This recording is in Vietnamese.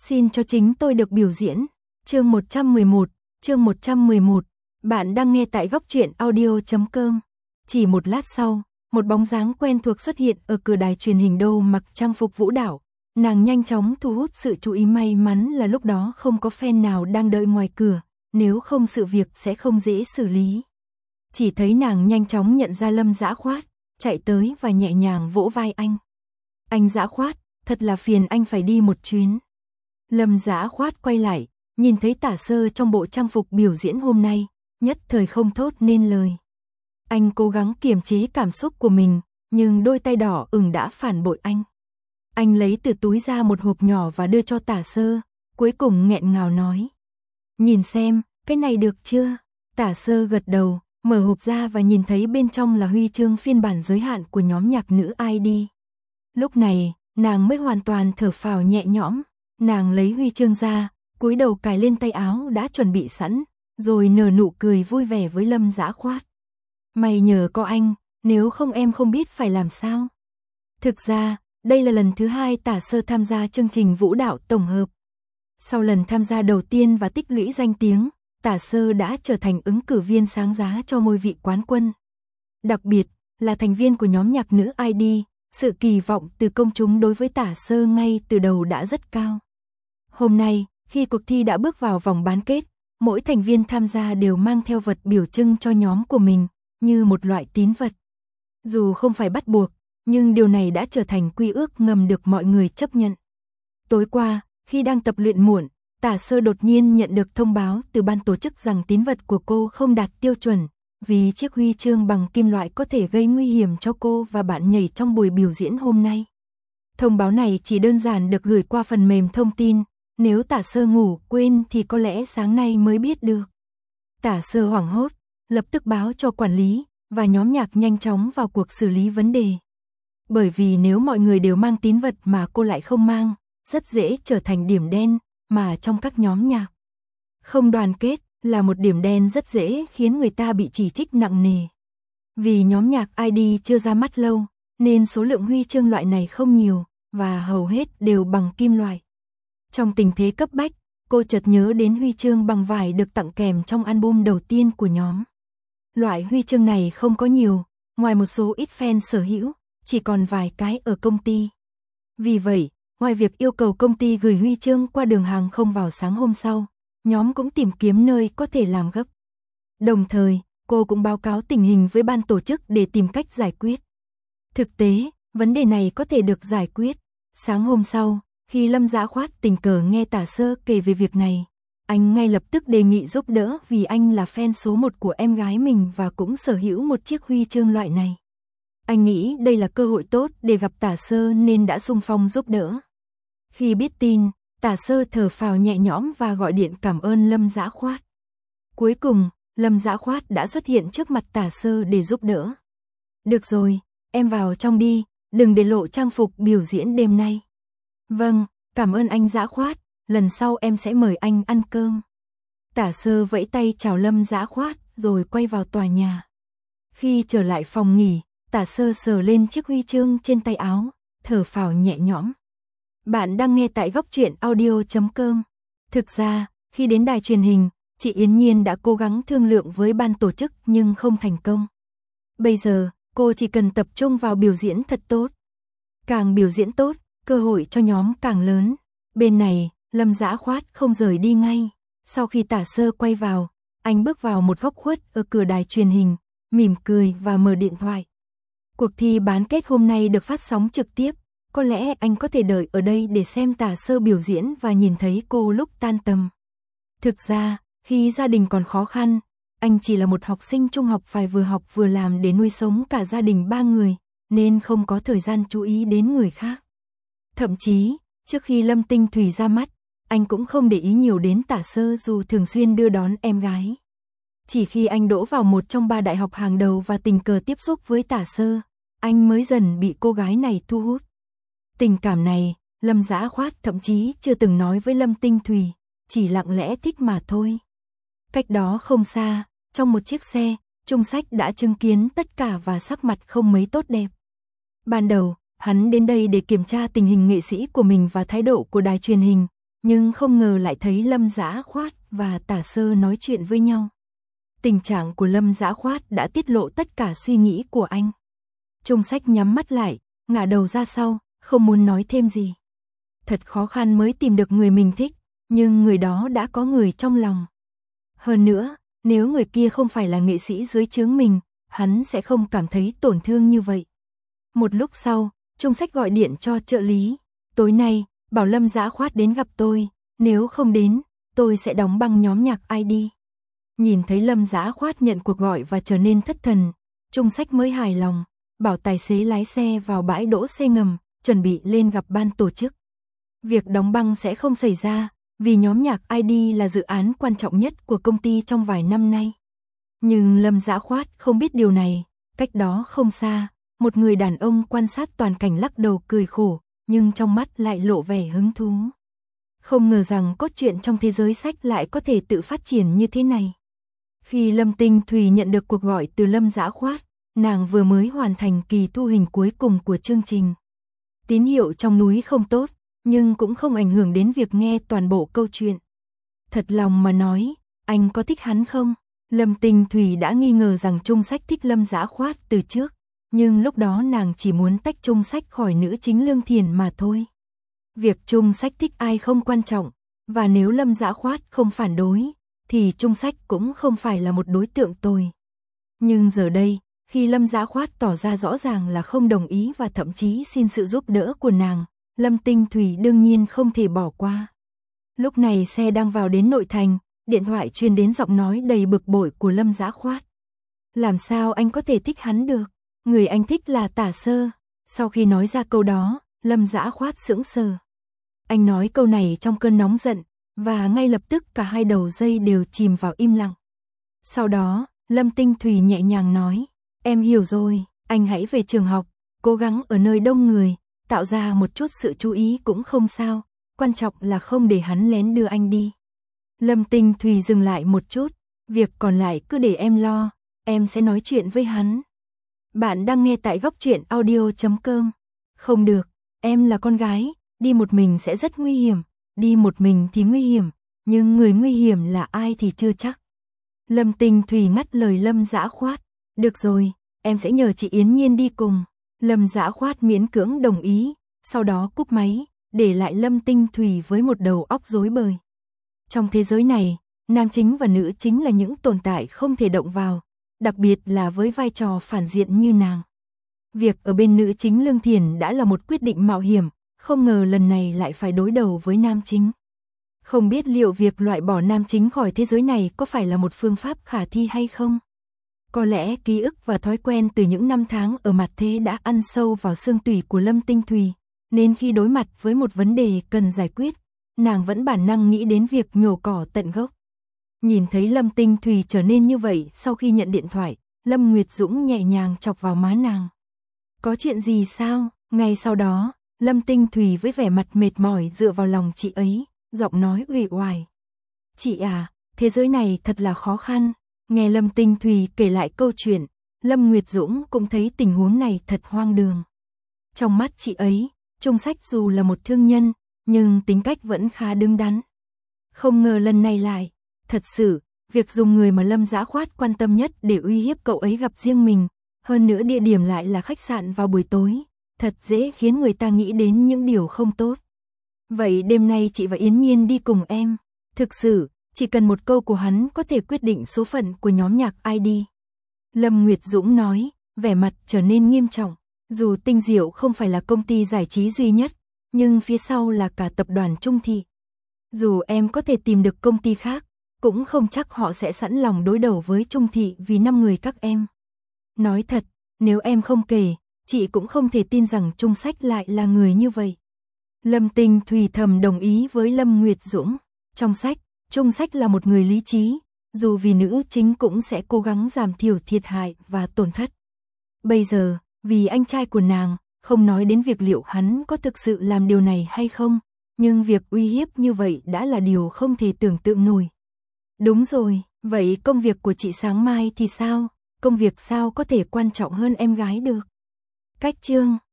Xin cho chính tôi được biểu diễn. Chương 111. Bạn đang nghe tại góc truyện audio.com. Chỉ một lát sau, một bóng dáng quen thuộc xuất hiện ở cửa đài truyền hình Đô mặc trang phục vũ đạo. Nàng nhanh chóng thu hút sự chú ý, may mắn là lúc đó không có fan nào đang đợi ngoài cửa, nếu không sự việc sẽ không dễ xử lý. Chỉ thấy nàng nhanh chóng nhận ra Lâm Dã Khoát, chạy tới và nhẹ nhàng vỗ vai anh. Anh Dã Khoát, thật là phiền anh phải đi một chuyến. Lâm Dã Khoát quay lại, nhìn thấy Tả Sơ trong bộ trang phục biểu diễn hôm nay, nhất thời không thốt nên lời. Anh cố gắng kiềm chế cảm xúc của mình, nhưng đôi tay đỏ ửng đã phản bội anh. Anh lấy từ túi ra một hộp nhỏ và đưa cho Tả Sơ, cuối cùng nghẹn ngào nói. Nhìn xem, cái này được chưa? Tả Sơ gật đầu, mở hộp ra và nhìn thấy bên trong là huy chương phiên bản giới hạn của nhóm nhạc nữ ID. Lúc này, nàng mới hoàn toàn thở phào nhẹ nhõm. Nàng lấy huy chương ra, cúi đầu cài lên tay áo đã chuẩn bị sẵn, rồi nở nụ cười vui vẻ với Lâm Dã Khoát. May nhờ có anh, nếu không em không biết phải làm sao. Thực ra, đây là lần thứ 2 Tả Sơ tham gia chương trình vũ đạo tổng hợp. Sau lần tham gia đầu tiên và tích lũy danh tiếng, Tả Sơ đã trở thành ứng cử viên sáng giá cho ngôi vị quán quân. Đặc biệt, là thành viên của nhóm nhạc nữ ID, sự kỳ vọng từ công chúng đối với Tả Sơ ngay từ đầu đã rất cao. Hôm nay, khi cuộc thi đã bước vào vòng bán kết, mỗi thành viên tham gia đều mang theo vật biểu trưng cho nhóm của mình, như một loại tín vật. Dù không phải bắt buộc, nhưng điều này đã trở thành quy ước ngầm được mọi người chấp nhận. Tối qua, khi đang tập luyện muộn, Tả Sơ đột nhiên nhận được thông báo từ ban tổ chức rằng tín vật của cô không đạt tiêu chuẩn, vì chiếc huy chương bằng kim loại có thể gây nguy hiểm cho cô và bạn nhảy trong buổi biểu diễn hôm nay. Thông báo này chỉ đơn giản được gửi qua phần mềm thông tin, nếu Tả Sơ ngủ quên thì có lẽ sáng nay mới biết được. Tả Sơ hoảng hốt, lập tức báo cho quản lý, và nhóm nhạc nhanh chóng vào cuộc xử lý vấn đề. Bởi vì nếu mọi người đều mang tín vật mà cô lại không mang, rất dễ trở thành điểm đen, mà trong các nhóm nhạc không đoàn kết là một điểm đen rất dễ khiến người ta bị chỉ trích nặng nề. Vì nhóm nhạc ID chưa ra mắt lâu, nên số lượng huy chương loại này không nhiều, và hầu hết đều bằng kim loại. Trong tình thế cấp bách, cô chợt nhớ đến huy chương bằng vải được tặng kèm trong album đầu tiên của nhóm. Loại huy chương này không có nhiều, ngoài một số ít fan sở hữu, chỉ còn vài cái ở công ty. Vì vậy, ngoài việc yêu cầu công ty gửi huy chương qua đường hàng không vào sáng hôm sau, nhóm cũng tìm kiếm nơi có thể làm gấp. Đồng thời, cô cũng báo cáo tình hình với ban tổ chức để tìm cách giải quyết. Thực tế, vấn đề này có thể được giải quyết. Sáng hôm sau, khi Lâm Dã Khoát tình cờ nghe Tả Sơ kể về việc này, anh ngay lập tức đề nghị giúp đỡ vì anh là fan số 1 của em gái mình và cũng sở hữu một chiếc huy chương loại này. Anh nghĩ đây là cơ hội tốt để gặp Tả Sơ nên đã xung phong giúp đỡ. Khi biết tin, Tả Sơ thở phào nhẹ nhõm và gọi điện cảm ơn Lâm Dã Khoát. Cuối cùng, Lâm Dã Khoát đã xuất hiện trước mặt Tả Sơ để giúp đỡ. Được rồi, em vào trong đi, đừng để lộ trang phục biểu diễn đêm nay. Vâng, cảm ơn anh Dã Khoát, lần sau em sẽ mời anh ăn cơm. Tả Sơ vẫy tay chào Lâm Dã Khoát rồi quay vào tòa nhà. Khi trở lại phòng nghỉ, Tả Sơ sờ lên chiếc huy chương trên tay áo, thở phào nhẹ nhõm. Bạn đang nghe tại góc truyện audio.com. Thực ra, khi đến đài truyền hình, chị Yến Nhiên đã cố gắng thương lượng với ban tổ chức nhưng không thành công. Bây giờ, cô chỉ cần tập trung vào biểu diễn thật tốt. Càng biểu diễn tốt, cơ hội cho nhóm càng lớn. Bên này, Lâm Dã Khoát không rời đi ngay. Sau khi Tả Sơ quay vào, anh bước vào một góc khuất ở cửa đài truyền hình, mỉm cười và mở điện thoại. Cuộc thi bán kết hôm nay được phát sóng trực tiếp. Có lẽ anh có thể đợi ở đây để xem Tả Sơ biểu diễn và nhìn thấy cô lúc tan tầm. Thực ra, khi gia đình còn khó khăn, anh chỉ là một học sinh trung học phải vừa học vừa làm để nuôi sống cả gia đình 3 người, nên không có thời gian chú ý đến người khác. Thậm chí, trước khi Lâm Tinh Thủy ra mắt, anh cũng không để ý nhiều đến Tả Sơ dù thường xuyên đưa đón em gái. Chỉ khi anh đỗ vào một trong 3 đại học hàng đầu và tình cờ tiếp xúc với Tả Sơ, anh mới dần bị cô gái này thu hút. Tình cảm này, Lâm Dã Khoát thậm chí chưa từng nói với Lâm Tinh Thủy, chỉ lặng lẽ thích mà thôi. Cách đó không xa, trong một chiếc xe, Trung Sách đã chứng kiến tất cả và sắc mặt không mấy tốt đẹp. Ban đầu, hắn đến đây để kiểm tra tình hình nghệ sĩ của mình và thái độ của đài truyền hình, nhưng không ngờ lại thấy Lâm Dã Khoát và Tả Sơ nói chuyện với nhau. Tình trạng của Lâm Dã Khoát đã tiết lộ tất cả suy nghĩ của anh. Trung Sách nhắm mắt lại, ngả đầu ra sau, không muốn nói thêm gì. Thật khó khăn mới tìm được người mình thích, nhưng người đó đã có người trong lòng. Hơn nữa, nếu người kia không phải là nghệ sĩ dưới trướng mình, hắn sẽ không cảm thấy tổn thương như vậy. Một lúc sau, Trung Sách gọi điện cho trợ lý. Tối nay, bảo Lâm Dã Khoát đến gặp tôi, nếu không đến, tôi sẽ đóng băng nhóm nhạc ID. Nhìn thấy Lâm Dã Khoát nhận cuộc gọi và trở nên thất thần, Trung Sách mới hài lòng, bảo tài xế lái xe vào bãi đỗ xe ngầm, chuẩn bị lên gặp ban tổ chức. Việc đóng băng sẽ không xảy ra, vì nhóm nhạc ID là dự án quan trọng nhất của công ty trong vài năm nay. Nhưng Lâm Dã Khoát không biết điều này, cách đó không xa, một người đàn ông quan sát toàn cảnh lắc đầu cười khổ, nhưng trong mắt lại lộ vẻ hứng thú. Không ngờ rằng cốt truyện trong thế giới sách lại có thể tự phát triển như thế này. Khi Lâm Tinh Thùy nhận được cuộc gọi từ Lâm Dã Khoát, nàng vừa mới hoàn thành kỳ thu hình cuối cùng của chương trình. Tín hiệu trong núi không tốt, nhưng cũng không ảnh hưởng đến việc nghe toàn bộ câu chuyện. Thật lòng mà nói, anh có thích hắn không? Lâm Tinh Thùy đã nghi ngờ rằng Trung Sách thích Lâm Dã Khoát từ trước, nhưng lúc đó nàng chỉ muốn tách Trung Sách khỏi nữ chính Lương Thiền mà thôi. Việc Trung Sách thích ai không quan trọng, và nếu Lâm Dã Khoát không phản đối, thì Trung Sách cũng không phải là một đối tượng tồi. Nhưng giờ đây, khi Lâm Dã Khoát tỏ ra rõ ràng là không đồng ý và thậm chí xin sự giúp đỡ của nàng, Lâm Tinh Thùy đương nhiên không thể bỏ qua. Lúc này xe đang vào đến nội thành, điện thoại truyền đến giọng nói đầy bực bội của Lâm Dã Khoát. Làm sao anh có thể thích hắn được? Người anh thích là Tả Sơ. Sau khi nói ra câu đó, Lâm Dã Khoát sững sờ. Anh nói câu này trong cơn nóng giận, và ngay lập tức cả hai đầu dây đều chìm vào im lặng. Sau đó, Lâm Tinh Thùy nhẹ nhàng nói, em hiểu rồi, anh hãy về trường học, cố gắng ở nơi đông người, tạo ra một chút sự chú ý cũng không sao, quan trọng là không để hắn lén đưa anh đi. Lâm Tinh Thùy dừng lại một chút, việc còn lại cứ để em lo, em sẽ nói chuyện với hắn. Bạn đang nghe tại Góc Truyện Audio.com. Không được, em là con gái, đi một mình sẽ rất nguy hiểm, đi một mình thì nguy hiểm, nhưng người nguy hiểm là ai thì chưa chắc. Lâm Tinh Thùy ngắt lời Lâm Dã Khoát, được rồi, em sẽ nhờ chị Yến Nhiên đi cùng. Lâm Dã Khoát miễn cưỡng đồng ý, sau đó cúp máy, để lại Lâm Tinh Thùy với một đầu óc rối bời. Trong thế giới này, nam chính và nữ chính là những tồn tại không thể động vào, đặc biệt là với vai trò phản diện như nàng. Việc ở bên nữ chính Lương Thiền đã là một quyết định mạo hiểm, không ngờ lần này lại phải đối đầu với nam chính. Không biết liệu việc loại bỏ nam chính khỏi thế giới này có phải là một phương pháp khả thi hay không? Có lẽ ký ức và thói quen từ những năm tháng ở mặt thế đã ăn sâu vào xương tủy của Lâm Tinh Thùy, nên khi đối mặt với một vấn đề cần giải quyết, nàng vẫn bản năng nghĩ đến việc nhổ cỏ tận gốc. Nhìn thấy Lâm Tinh Thùy trở nên như vậy sau khi nhận điện thoại, Lâm Nguyệt Dũng nhẹ nhàng chọc vào má nàng. Có chuyện gì sao? Ngay sau đó, Lâm Tinh Thùy với vẻ mặt mệt mỏi dựa vào lòng chị ấy, giọng nói uể oải. Chị à, thế giới này thật là khó khăn. Nghe Lâm Tinh Thùy kể lại câu chuyện, Lâm Nguyệt Dũng cũng thấy tình huống này thật hoang đường. Trong mắt chị ấy, Trung Sách dù là một thương nhân, nhưng tính cách vẫn khá đứng đắn. Không ngờ lần này lại, thật sự, việc dùng người mà Lâm Dã Khoát quan tâm nhất để uy hiếp cậu ấy gặp riêng mình, hơn nữa địa điểm lại là khách sạn vào buổi tối, thật dễ khiến người ta nghĩ đến những điều không tốt. Vậy đêm nay chị và Yến Nhiên đi cùng em. Thực sự, chỉ cần một câu của hắn có thể quyết định số phận của nhóm nhạc ID. Lâm Nguyệt Dũng nói, vẻ mặt trở nên nghiêm trọng. Dù Tinh Diệu không phải là công ty giải trí duy nhất, nhưng phía sau là cả tập đoàn Trung Thị. Dù em có thể tìm được công ty khác, cũng không chắc họ sẽ sẵn lòng đối đầu với Trung Thị vì 5 người các em. Nói thật, nếu em không kể, chị cũng không thể tin rằng Trung Sách lại là người như vậy. Lâm Tinh Thùy thầm đồng ý với Lâm Nguyệt Dũng. Trong sách, Trung Sách là một người lý trí, dù vì nữ chính cũng sẽ cố gắng giảm thiểu thiệt hại và tổn thất. Bây giờ, vì anh trai của nàng, không nói đến việc liệu hắn có thực sự làm điều này hay không, nhưng việc uy hiếp như vậy đã là điều không thể tưởng tượng nổi. Đúng rồi, vậy công việc của chị sáng mai thì sao? Công việc sao có thể quan trọng hơn em gái được? Cách chương